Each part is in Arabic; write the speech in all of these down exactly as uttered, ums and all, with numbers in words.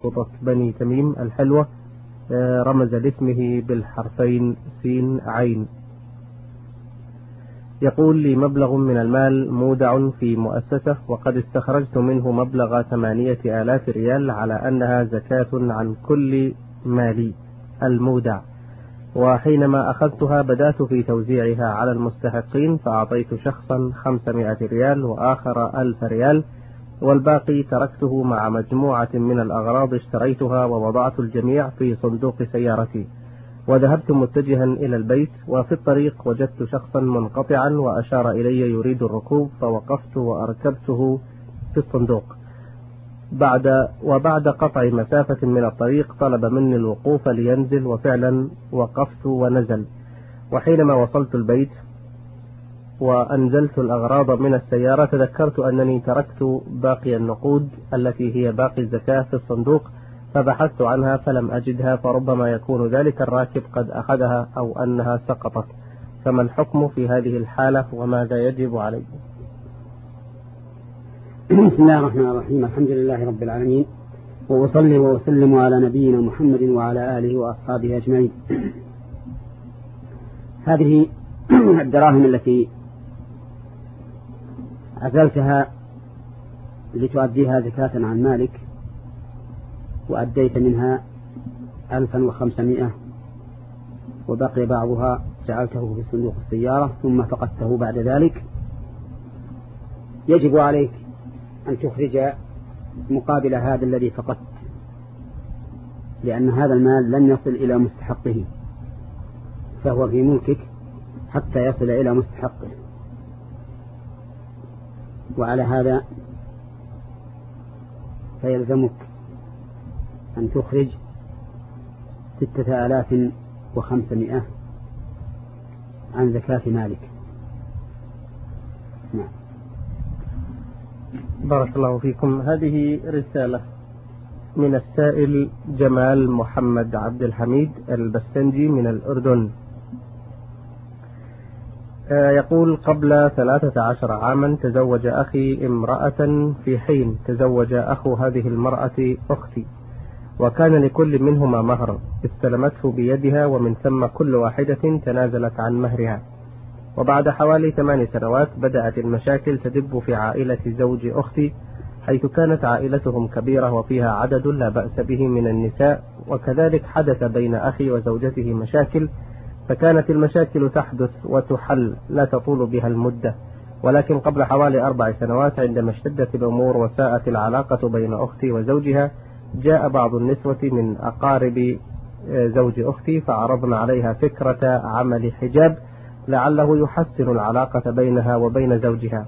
محافظة بني تميم الحلوة، رمز لاسمه بالحرفين سين عين. يقول لي مبلغ من المال مودع في مؤسسة، وقد استخرجت منه مبلغ ثمانية آلاف ريال على أنها زكاة عن كل مالي المودع، وحينما أخذتها بدأت في توزيعها على المستحقين، فأعطيت شخصا خمسمائة ريال وآخر ألف ريال، والباقي تركته مع مجموعة من الأغراض اشتريتها، ووضعت الجميع في صندوق سيارتي، وذهبت متجها إلى البيت، وفي الطريق وجدت شخصا منقطعا وأشار إلي يريد الركوب، فوقفت وأركبته في الصندوق. بعد وبعد قطع مسافة من الطريق طلب مني الوقوف لينزل، وفعلا وقفت ونزل. وحينما وصلت البيت وأنزلت الأغراض من السيارة تذكرت أنني تركت باقي النقود التي هي باقي الزكاة في الصندوق، فبحثت عنها فلم أجدها، فربما يكون ذلك الراكب قد أخذها أو أنها سقطت، فما الحكم في هذه الحالة وماذا يجب عليه؟ بسم الله الرحمن الرحيم. الحمد لله رب العالمين، وأصلي وأسلم على نبينا محمد وعلى آله وأصحابه أجمعين. هذه الدراهم التي عزلتها لتؤديها زكاة عن مالك، وأديت منها ألفا وخمسمائة، وبقي بعضها جعلته في صندوق السيارة ثم فقدته بعد ذلك. يجب عليك أن تخرج مقابل هذا الذي فقدت، لأن هذا المال لن يصل إلى مستحقه، فهو في ملكك حتى يصل إلى مستحقه. وعلى هذا فيلزمك أن تخرج ستة آلاف وخمسمائة عن زكاة مالك. نعم. بارك الله فيكم. هذه رسالة من السائل جمال محمد عبد الحميد البستنجي من الأردن. يقول: قبل ثلاثة عشر عاما تزوج أخي امرأة، في حين تزوج أخو هذه المرأة أختي، وكان لكل منهما مهر استلمته بيدها، ومن ثم كل واحدة تنازلت عن مهرها. وبعد حوالي ثمان سنوات بدأت المشاكل تدب في عائلة زوج أختي، حيث كانت عائلتهم كبيرة وفيها عدد لا بأس به من النساء، وكذلك حدث بين أخي وزوجته مشاكل، فكانت المشاكل تحدث وتحل لا تطول بها المدة. ولكن قبل حوالي أربع سنوات عندما اشتدت الأمور وساءت العلاقة بين أختي وزوجها، جاء بعض النسوة من أقارب زوج أختي فعرضنا عليها فكرة عمل حجاب لعله يحسن العلاقة بينها وبين زوجها،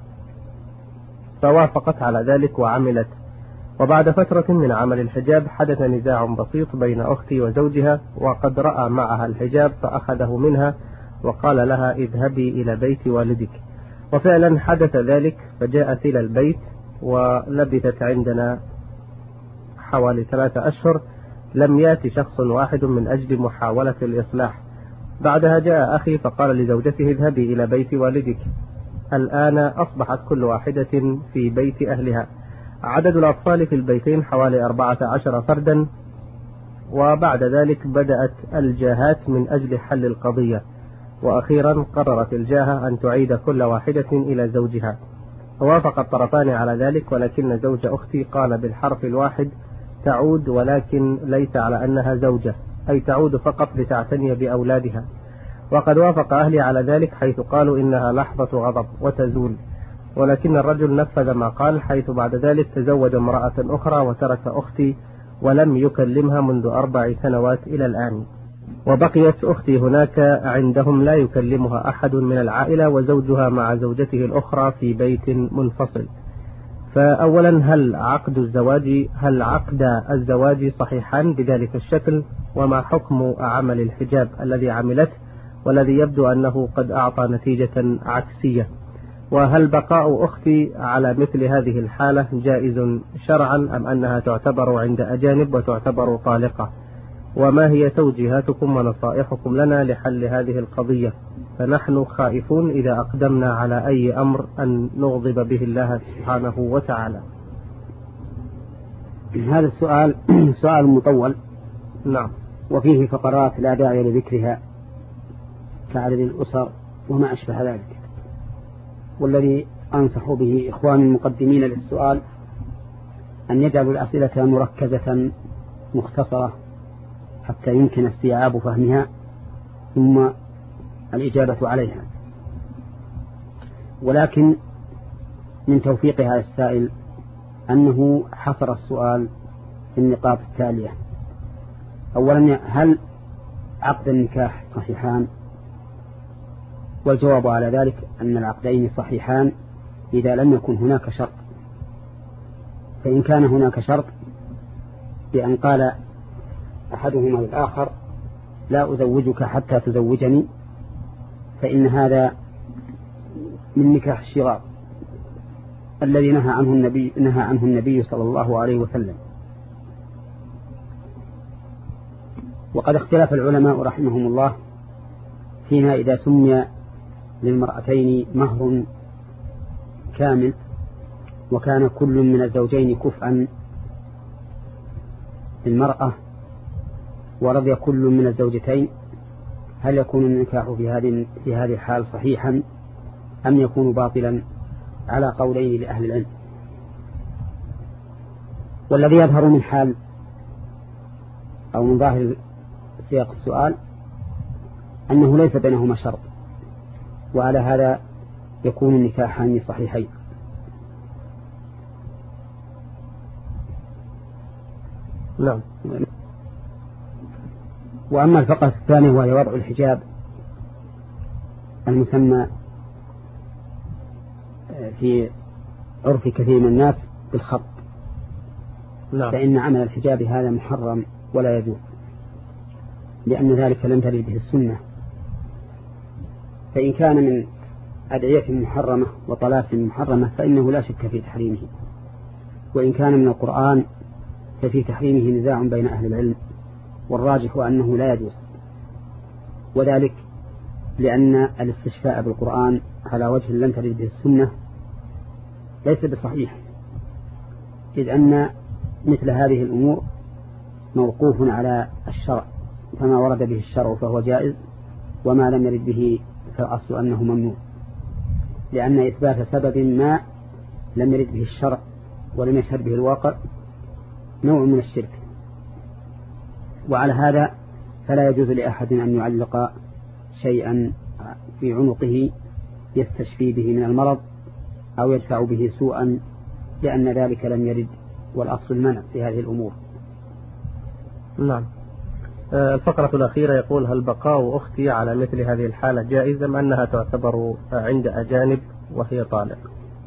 فوافقت على ذلك وعملت. وبعد فترة من عمل الحجاب حدث نزاع بسيط بين أختي وزوجها، وقد رأى معها الحجاب فأخذه منها وقال لها: اذهبي إلى بيت والدك. وفعلا حدث ذلك، فجاءت إلى البيت ولبثت عندنا حوالي ثلاثة أشهر، لم يأتي شخص واحد من أجل محاولة الإصلاح. بعدها جاء أخي فقال لزوجته: اذهبي إلى بيت والدك. الآن أصبحت كل واحدة في بيت أهلها. عدد الأطفال في البيتين حوالي أربعة عشر فردا. وبعد ذلك بدأت الجاهات من أجل حل القضية، وأخيرا قررت الجاهة أن تعيد كل واحدة إلى زوجها، فوافق الطرفان على ذلك، ولكن زوج أختي قال بالحرف الواحد: تعود، ولكن ليس على أنها زوجة، أي تعود فقط لتعتني بأولادها. وقد وافق أهلي على ذلك، حيث قالوا إنها لحظة غضب وتزول، ولكن الرجل نفذ ما قال، حيث بعد ذلك تزوج امرأة أخرى وترك أختي ولم يكلمها منذ أربع سنوات إلى الآن. وبقيت أختي هناك عندهم لا يكلمها أحد من العائلة، وزوجها مع زوجته الأخرى في بيت منفصل. فأولا، هل عقد الزواج هل عقد الزواج صحيحان بذلك الشكل؟ وما حكم عمل الحجاب الذي عملته والذي يبدو أنه قد أعطى نتيجة عكسية؟ وهل بقاء أختي على مثل هذه الحالة جائز شرعا، أم أنها تعتبر عند أجانب وتعتبر طالقة؟ وما هي توجيهاتكم ونصائحكم لنا لحل هذه القضية؟ فنحن خائفون إذا أقدمنا على أي أمر أن نغضب به الله سبحانه وتعالى. هذا السؤال سؤال مطول. نعم. وفيه فقرات لا داعي لذكرها كعدد الأسر وما أشبه ذلك، والذي أنصح به إخواني المقدمين للسؤال أن يجعلوا الأسئلة مركزة مختصرة حتى يمكن استيعاب فهمها ثم الإجابة عليها. ولكن من توفيق هذا السائل أنه حصر السؤال في النقاط التالية: أولا، هل عقد النكاح صحيحان؟ والجواب على ذلك أن العقدين صحيحان إذا لم يكن هناك شرط. فإن كان هناك شرط بأن قال أحدهما للآخر لا أزوجك حتى تزوجني، فإن هذا من نكاح الشراء الذي نهى عنه النبي نهى عنه النبي صلى الله عليه وسلم. وقد اختلف العلماء رحمهم الله فيما إذا سمي للمرأتين مهر كامل وكان كل من الزوجين كفءا للمرأة ورضي كل من الزوجتين، هل يكون النكاح في هذه في هذه الحال صحيحا أم يكون باطلا؟ على قولين لأهل العلم. والذي يظهر من حال أو من ظاهر سياق السؤال أنه ليس بينهما شرط، وعلى هذا يكون النكاحان صحيحين. نعم. وأما الفقرة الثانية وهي وضع الحجاب المسمى في عرف كثير من الناس بالخط، نعم. فإن عمل الحجاب هذا محرم ولا يجوز، لأن ذلك لم ترد به السنة. فإن كان من أدعية محرمة وطلاسم محرمة فإنه لا شك في تحريمه، وإن كان من القرآن ففي تحريمه نزاع بين أهل العلم، والراجح أنه لا يجوز، وذلك لأن الاستشفاء بالقرآن على وجه لم ترد به السنة ليس بصحيح، إذ أن مثل هذه الأمور موقوف على الشرع، فما ورد به الشرع فهو جائز، وما لم يرد به فالأصل أنه ممنوع، لأن إثبات سبب ما لم يرد به الشرع ولم يشهد به الواقع نوع من الشرك. وعلى هذا فلا يجوز لأحد أن يعلق شيئا في عنقه يستشفي به من المرض أو يدفع به سوءا، لأن ذلك لم يرد، والأصل المنع في هذه الأمور. نعم. الفقرة الأخيرة يقول: هل بقاء أختي على مثل هذه الحالة جائز أم أنها تعتبر عند أجانب وهي طالق؟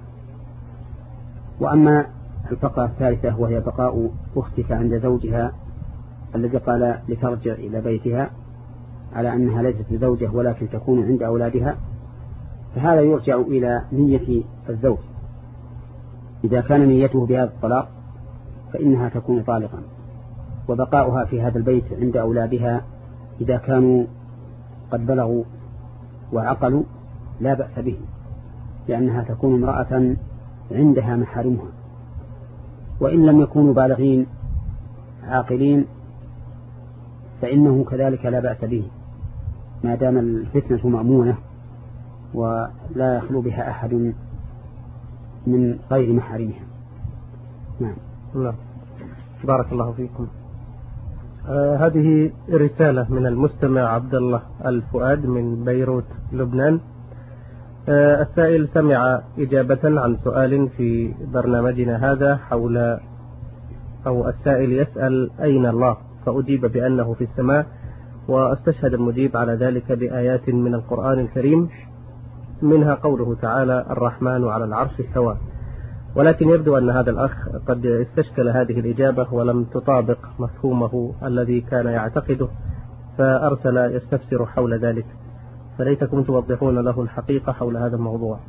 وأما الفقرة الثالثة وهي بقاء أختك عند زوجها الذي قال لترجع إلى بيتها على أنها ليست زوجة ولكن تكون عند أولادها، فهذا يرجع إلى نية الزوج. إذا كان نيته بهذا الطلاق فإنها تكون طالقا، وبقاؤها في هذا البيت عند أولادها إذا كانوا قد بلغوا وعقلوا لا بأس به، لأنها تكون امرأة عندها محارمها. وإن لم يكونوا بالغين عاقلين فإنه كذلك لا بأس به، ما دام الفتنة مأمونة ولا يخلو بها أحد من غير محارمها. نعم. نعم. بارك الله فيكم. آه هذه رسالة من المستمع عبد الله الفؤاد من بيروت لبنان. آه السائل سمع إجابة عن سؤال في برنامجنا هذا حول، أو السائل يسأل أين الله، فأجيب بأنه في السماء، واستشهد المجيب على ذلك بآيات من القرآن الكريم منها قوله تعالى: الرحمن على العرش استوى. ولكن يبدو أن هذا الأخ قد استشكل هذه الإجابة ولم تطابق مفهومه الذي كان يعتقده، فأرسل يستفسر حول ذلك، فليتكم توضحون له الحقيقة حول هذا الموضوع.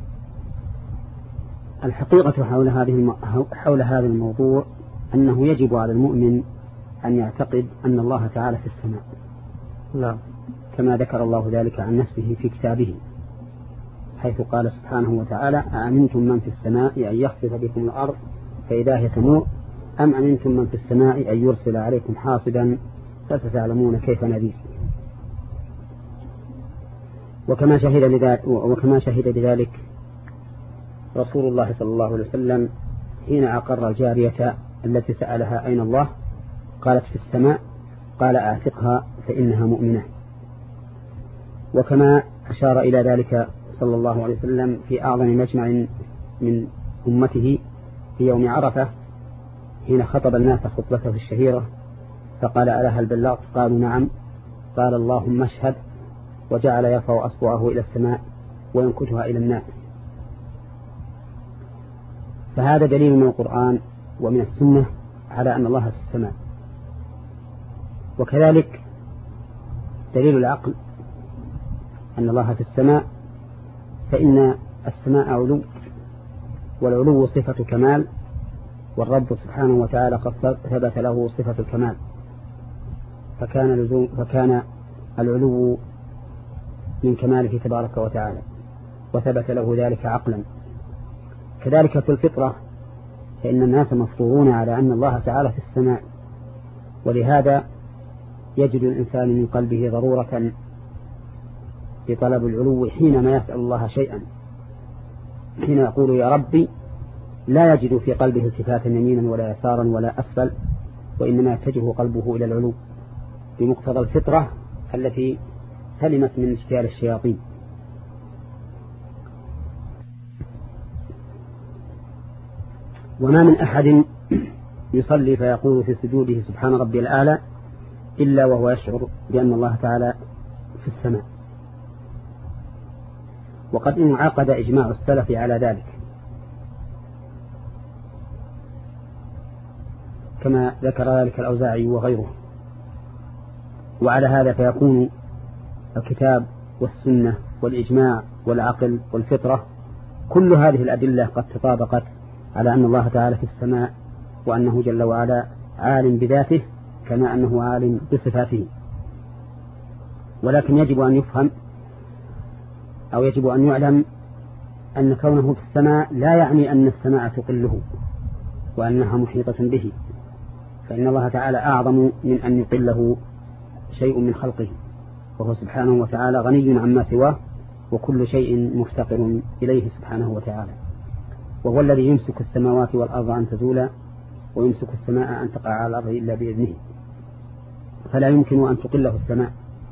الحقيقة حول هذه حول هذا الموضوع أنه يجب على المؤمن أن يعتقد أن الله تعالى في السماء. نعم. كما ذكر الله ذلك عن نفسه في كتابه، حيث قال سبحانه وتعالى: أأمنتم من في السماء أن يخسف بكم الأرض فإذا هي تمور أم أمنتم من في السماء أن يرسل عليكم حاصبا فستعلمون كيف نذير. وكما شهد لذلك وكما شهد بذلك رسول الله صلى الله عليه وسلم حين أقر الجارية التي سألها أين الله قالت في السماء، قال أعتقها فإنها مؤمنة. وكما أشار إلى ذلك صلى الله عليه وسلم في أعظم مجمع من أمته في يوم عرفة حين خطب الناس خطبته الشهيرة فقال ألا هل بلغت؟ قالوا نعم. قال اللهم اشهد، وجعل يرفع أصبعه إلى السماء وينكتها إلى الناس. فهذا دليل من القرآن ومن السنة على أن الله في السماء. وكذلك دليل العقل أن الله في السماء، فإن السماء علو، والعلو صفة كمال، والرب سبحانه وتعالى قد ثبت له صفة الكمال، فكان, لزوم فكان العلو من كماله تبارك وتعالى، وثبت له ذلك عقلا. كذلك في الفطرة، فإن الناس مفطورون على أن الله تعالى في السماء، ولهذا يجد الإنسان من قلبه ضرورة بطلب العلو حينما يسأل الله شيئا. حين يقول يا ربي لا يجد في قلبه التفاتا يمينا ولا يسارا ولا أسفل، وإنما يتجه قلبه إلى العلو بمقتضى الفطرة التي سلمت من اشتيال الشياطين. وما من أحد يصلي فيقول في سجوده سبحان ربي الأعلى إلا وهو يشعر بأن الله تعالى في السماء. وقد انعقد إجماع السلف على ذلك كما ذكر ذلك الأوزاعي وغيره. وعلى هذا فيكون الكتاب والسنة والإجماع والعقل والفطرة كل هذه الأدلة قد تطابقت على أن الله تعالى في السماء، وأنه جل وعلا عالم بذاته كما أنه عالم بصفاته. ولكن يجب أن يفهم أو يجب أن يعلم أن كونه في السماء لا يعني أن السماء تقله وأنها محيطة به، فإن الله تعالى أعظم من أن يقله شيء من خلقه، وهو سبحانه وتعالى غني عما سواه، وكل شيء مفتقر إليه سبحانه وتعالى. وهو الذي يمسك السماوات والأرض أن تزولا، ويمسك السماء أن تقع على الأرض إلا بإذنه، فلا يمكن أن تقله السماء.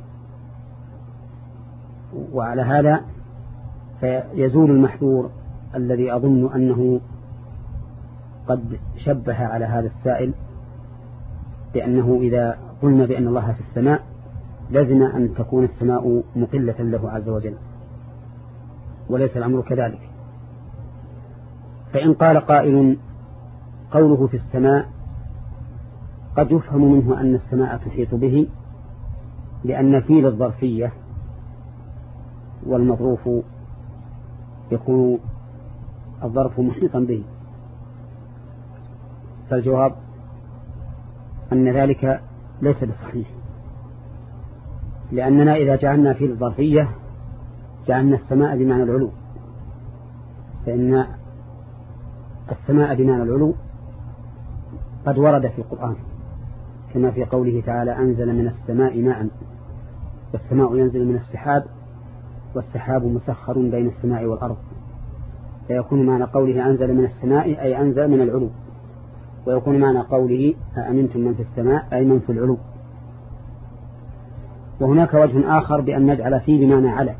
وعلى هذا فيزول المحذور الذي أظن أنه قد شبه على هذا السائل بأنه إذا قلنا بأن الله في السماء لازم أن تكون السماء مقلة له عز وجل، وليس الأمر كذلك. فإن قال قائل قوله في السماء قد يفهم منه أن السماء تحيط به، لأن فيل الظرفية والمظروف يكون الظرف محيطا به، فالجواب أن ذلك ليس بصحيح، لأننا إذا جعلنا فيل الظرفية جعلنا السماء بمعنى العلو، فإن السماء بمعنى العلو قد ورد في القرآن كما في قوله تعالى أنزل من السماء ماء، والسماء ينزل من السحاب، والسحاب مسخر بين السماء والأرض، فيكون معنى قوله أنزل من السماء أي أنزل من العلو، ويكون معنى قوله أأمنتم من في السماء أي من في العلو. وهناك وجه آخر بأن نجعل فيه بمعنى على،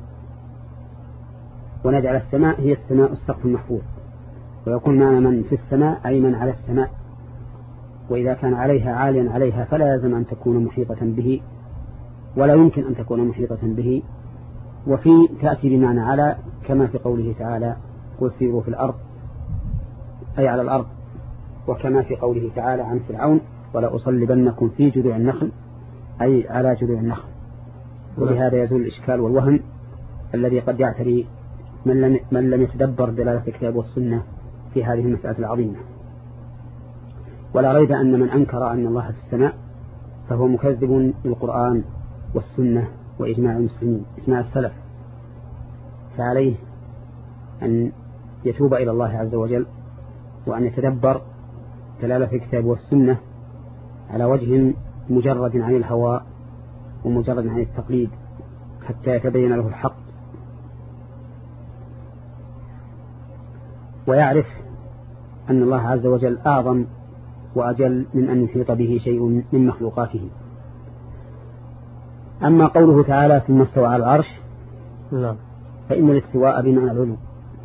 ونجعل السماء هي السماء السقف المحفوظ، ويكون معنى من في السماء أي من على السماء، وإذا كان عليها عاليا عليها فلا يلزم أن تكون محيطة به، ولا يمكن أن تكون محيطة به. وفي تأتي بمعنى على كما في قوله تعالى قل سيروا في الأرض أي على الأرض، وكما في قوله تعالى عن فرعون ولا أصلبنكم في جذوع النخل أي على جذوع النخل. ولهذا يزول الإشكال والوهم الذي قد يعتري من لم, من لم يتدبر دلالة الكتاب والسنة في هذه المسألة العظيمة. ولا ريب أن من أنكر أن الله في السماء فهو مكذب للقرآن والسنة وإجماع المسلمين إجماع السلف، فعليه أن يتوب إلى الله عز وجل وأن يتدبر دلالة في الكتاب والسنة على وجه مجرد عن الهوى ومجرد عن التقليد حتى يتبين له الحق ويعرف أن الله عز وجل أعظم وأجل من أن يحيط به شيء من مخلوقاته. أما قوله تعالى ثم استوى على العرش لا. فإن الاستواء بمعنى العلو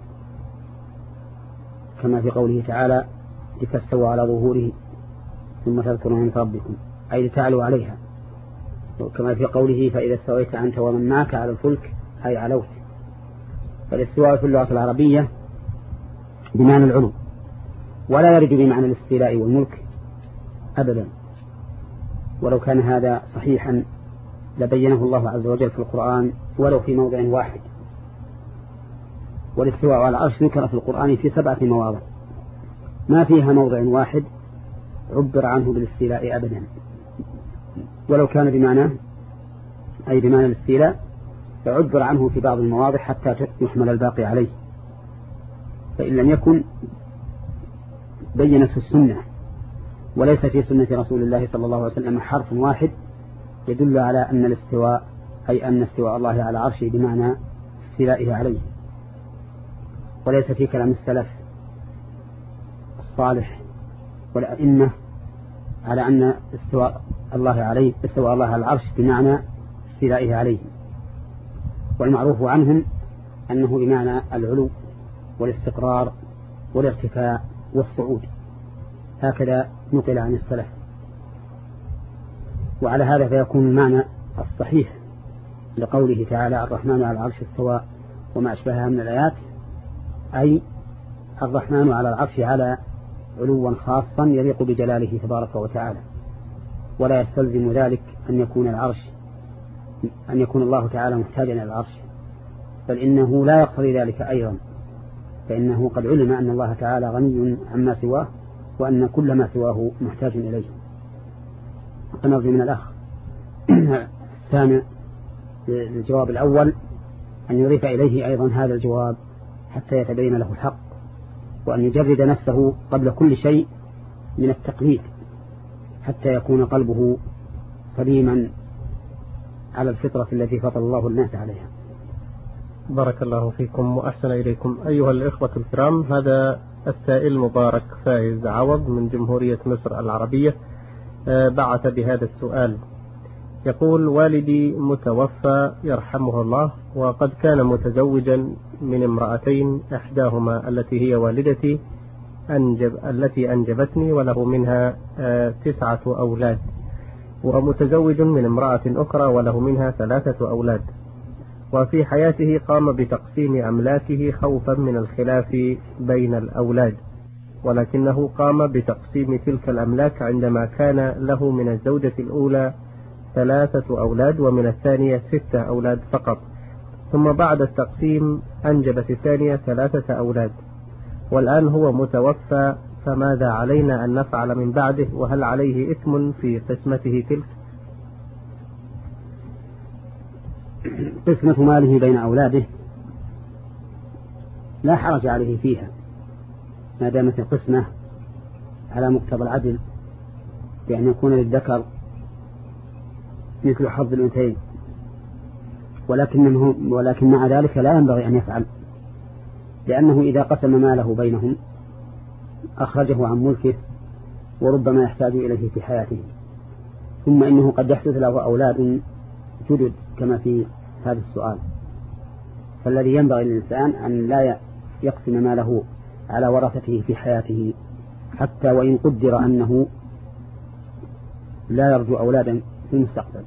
كما في قوله تعالى لتستوى على ظهوره ثم تذكروا نعمة ربكم أي لتعلوا عليها، وكما في قوله فإذا استويت أنت ومن معك على الفلك أي علوت. فالاستواء في اللغة العربية بمعنى العلو ولا يرد بمعنى الاستيلاء والملك أبدا، ولو كان هذا صحيحا لبينه الله عز وجل في القرآن ولو في موضع واحد. والاستواء على العرش ذكر في القرآن في سبعة مواضع ما فيها موضع واحد عبر عنه بالاستيلاء أبدا، ولو كان بمعنى أي بمعنى الاستيلاء فعبر عنه في بعض المواضع حتى يحمل الباقي عليه، فإن لم يكن بينته السنة. وليس في سنة رسول الله صلى الله عليه وسلم حرف واحد يدل على أن الاستواء أي أن استواء الله على عرشه بمعنى استيلائه عليه، وليس في كلام السلف الصالح والأئمة على أن استواء الله عليه استواء الله على العرش بمعنى استيلائه عليه، والمعروف عنهم أنه بمعنى العلو والاستقرار والارتفاع والصعود، هكذا نقل عن السلف. وعلى هذا فيكون المعنى الصحيح لقوله تعالى الرحمن على العرش استوى وما أشبهها من الآيات أي الرحمن على العرش على علوا خاصا يليق بجلاله تبارك وتعالى، ولا يستلزم ذلك أن يكون العرش أن يكون الله تعالى محتاجا إلى العرش، بل إنه لا يقتضي ذلك أيضا، فإنه قد علم أن الله تعالى غني عما سواه وأن كل ما سواه محتاج إليه. فنرجو من الأخ السامع للجواب الأول أن يضيف إليه أيضا هذا الجواب حتى يتبين له الحق، وأن يجرد نفسه قبل كل شيء من التقليد حتى يكون قلبه سليما على الفطرة التي فطر الله الناس عليها. بارك الله فيكم وأحسن إليكم. أيها الإخوة الكرام، هذا السائل مبارك فايز عوض من جمهورية مصر العربية بعث بهذا السؤال، يقول: والدي متوفى يرحمه الله، وقد كان متزوجا من امرأتين، إحداهما التي هي والدتي أنجب التي أنجبتني وله منها تسعة أولاد، ومتزوج من امرأة أخرى وله منها ثلاثة أولاد. وفي حياته قام بتقسيم أملاكه خوفا من الخلاف بين الأولاد، ولكنه قام بتقسيم تلك الأملاك عندما كان له من الزوجة الأولى ثلاثة أولاد ومن الثانية ستة أولاد فقط، ثم بعد التقسيم أنجبت الثانية ثلاثة أولاد، والآن هو متوفى، فماذا علينا أن نفعل من بعده؟ وهل عليه إثم في قسمته تلك؟ قسمة ماله بين أولاده لا حرج عليه فيها ما دامت القسمة على مقتضى العدل، بأن يكون للذكر مثل حظ الأنثيين، ولكنه ولكن مع ذلك لا ينبغي أن يفعل، لأنه إذا قسم ماله بينهم أخرجه عن ملكه وربما يحتاج إليه في حياته، ثم إنه قد يحدث له أولاد جدد كما في هذا السؤال. فالذي ينبغي للإنسان أن لا يقسم ماله على ورثته في حياته، حتى وإن قدر أنه لا يرجو أولادا في المستقبل،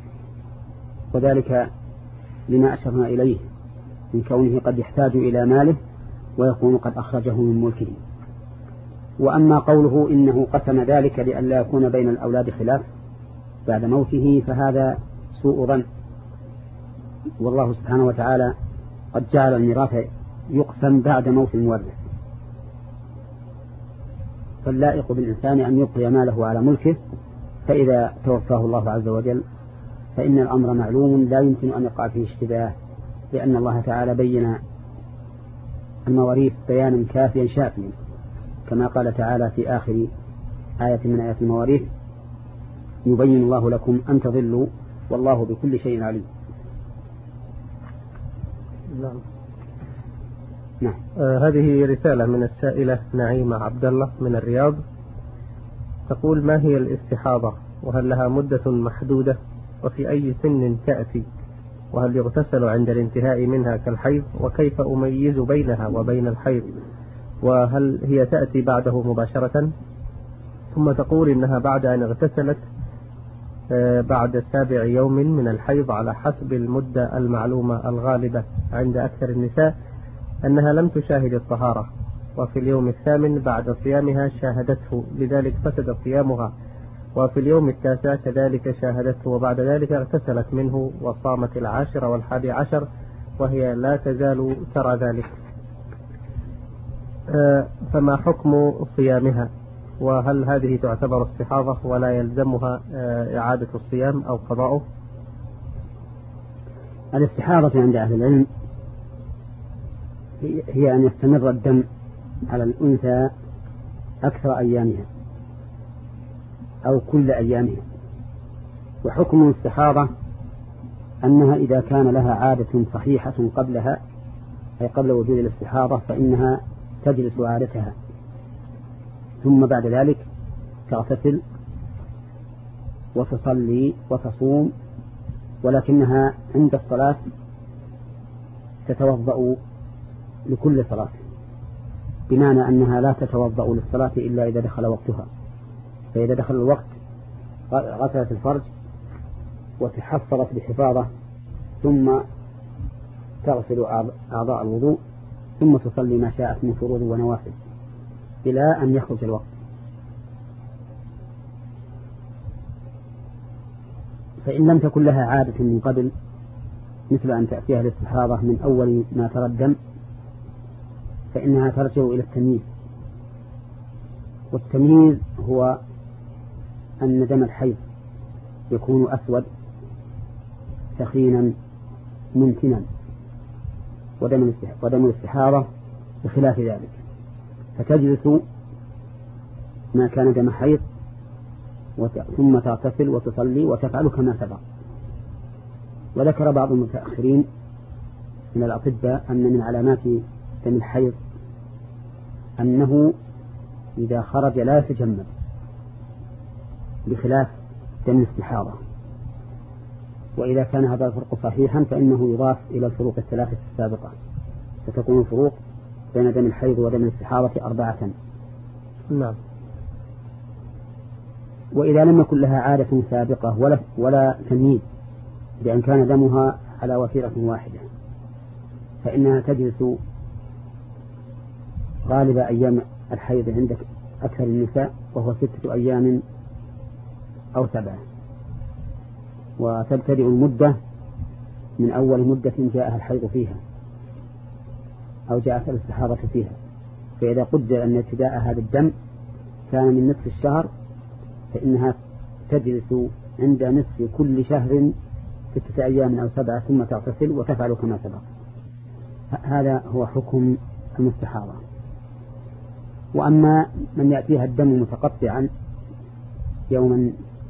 وذلك لما أشرنا إليه من كونه قد يحتاج إلى ماله ويكون قد أخرجه من ملكه. وأما قوله إنه قسم ذلك لئلا يكون بين الأولاد خلاف بعد موته فهذا سوء ظن، والله سبحانه وتعالى قد جعل الميراث يقسم بعد موت المورث، فاللائق بالإنسان أن يبقي ماله على ملكه، فإذا توفاه الله عز وجل فإن الأمر معلوم لا يمكن أن يقع فيه اشتباه، لأن الله تعالى بين المواريث بيانا كافيا شافيا، كما قال تعالى في آخر آية من آيات المواريث يبين الله لكم أن تضلوا والله بكل شيء عليم. نعم. نعم. آه هذه رسالة من السائلة نعيمة عبد الله من الرياض، تقول: ما هي الاستحاضة، وهل لها مدة محدودة، وفي أي سن تأتي، وهل يغتسل عند الانتهاء منها كالحيض، وكيف أميز بينها وبين الحيض، وهل هي تأتي بعده مباشرة؟ ثم تقول إنها بعد أن اغتسلت بعد سابع يوم من الحيض على حسب المدة المعلومة الغالبة عند أكثر النساء أنها لم تشاهد الطهارة، وفي اليوم الثامن بعد صيامها شاهدته، لذلك فسد صيامها، وفي اليوم التاسع كذلك شاهدته، وبعد ذلك اغتسلت منه وصامت العاشر والحادي عشر وهي لا تزال ترى ذلك، فما حكم صيامها؟ وهل هذه تعتبر استحاضة ولا يلزمها إعادة الصيام أو قضاؤه؟ الاستحاضة عند أهل العلم هي أن يستمر الدم على الأنثى أكثر أيامها أو كل أيامها. وحكم الاستحاضة أنها إذا كان لها عادة صحيحة قبلها، أي قبل وجود الاستحاضة، فإنها تجلس عادتها، ثم بعد ذلك تغتسل وتصلي وتصوم، ولكنها عند الصلاة تتوضأ لكل صلاة، بمعنى أنها لا تتوضأ للصلاة إلا إذا دخل وقتها، فإذا دخل الوقت غسلت الفرج وتحفظت بحفاظة، ثم تغسل أعضاء الوضوء، ثم تصلي ما شاءت من فروض ونوافل إلى أن يخرج الوقت. فإن لم تكن لها عادة من قبل، مثل أن تأتيها الاستحاضة من أول ما ترى الدم، فإنها ترجع إلى التمييز. والتمييز هو أن دم الحيض يكون أسود ثخينا منتنا، ودم الاستحاضة بخلاف ذلك، فتجلس ما كان دم حيض ثم تغتسل وتصلي وتفعل كما سبق. وذكر بعض المتأخرين من الأطباء أن من علامات دم الحيض أنه إذا خرج لا يتجمد، بخلاف دم الاستحاضة. وإذا كان هذا الفرق صحيحا فإنه يضاف إلى الفروق الثلاثة السابقة، فتكون الفروق بين دم الحيض ودم الاستحاضة أربعة. نعم. وإذا لم يكن لها عادة سابقة ولا, ولا تمييز، بأن كان دمها على وتيرة واحدة، فإنها تجلس غالب أيام الحيض عندك أكثر النساء، وهو ستة أيام أو سبعة، وتبتدئ المدة من أول مدة جاءها الحيض فيها أو جاءت الاستحاضة فيها. فإذا قدر أن ابتداء هذا الدم كان من نصف الشهر، فإنها تجلس عند نصف كل شهر ستة أيام أو سبعة، ثم تغتسل وتفعل كما سبق. هذا هو حكم المستحاضة. وأما من يأتيها الدم متقطعا، يوما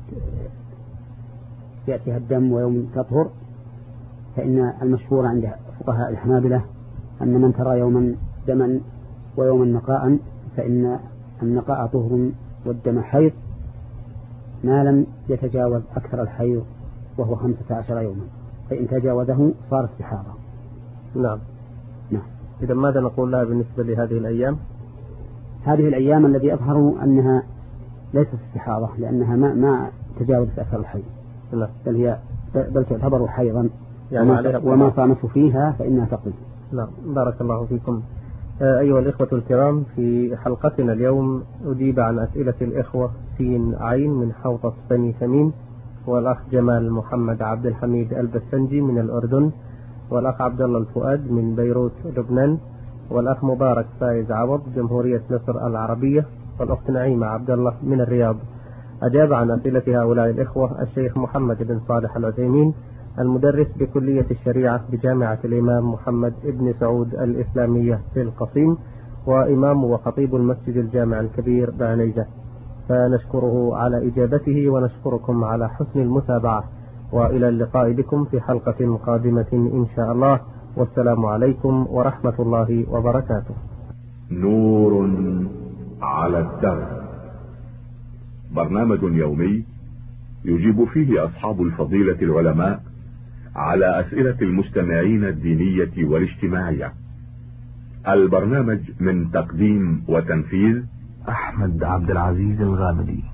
يأتيها الدم ويوم تطهر، فإن المشهور عند فقهاء الحنابلة أن من ترى يوما دما ويوما نقاء فإن النقاء طهر والدم حيض، ما لم يتجاوز أكثر الحيض وهو خمسة عشر يوما، فإن تجاوزه صار استحاضة. نعم. نعم. إذا ماذا نقول لها بالنسبة لهذه الأيام؟ هذه الأيام الذي أظهروا أنها ليست استحاضة، لأنها ما ما تجاوزت أكثر الحيض. نعم. بل هي بل تعتبر حيضا، يعني وما, وما صامته فيها فإنها تقضي. نعم. بارك الله فيكم. أيها الإخوة الكرام، في حلقتنا اليوم أجيب عن أسئلة الإخوة سين عين من حوطة بني تميم، والأخ جمال محمد عبد الحميد البسنجي من الأردن، والأخ عبد الله الفؤاد من بيروت لبنان، والأخ مبارك فايز عوض جمهورية مصر العربية، والأخت نعيمة عبد الله من الرياض. أجاب عن أسئلة هؤلاء الإخوة الشيخ محمد بن صالح العثيمين، المدرس بكلية الشريعة بجامعة الإمام محمد بن سعود الإسلامية في القصيم، وإمام وخطيب المسجد الجامع الكبير بعنيزة. فنشكره على إجابته ونشكركم على حسن المتابعة، وإلى اللقاء بكم في حلقة قادمة إن شاء الله، والسلام عليكم ورحمة الله وبركاته. نور على الدرب، برنامج يومي يجيب فيه أصحاب الفضيلة العلماء على أسئلة المستمعين الدينية والاجتماعية. البرنامج من تقديم وتنفيذ أحمد عبد العزيز الغامدي.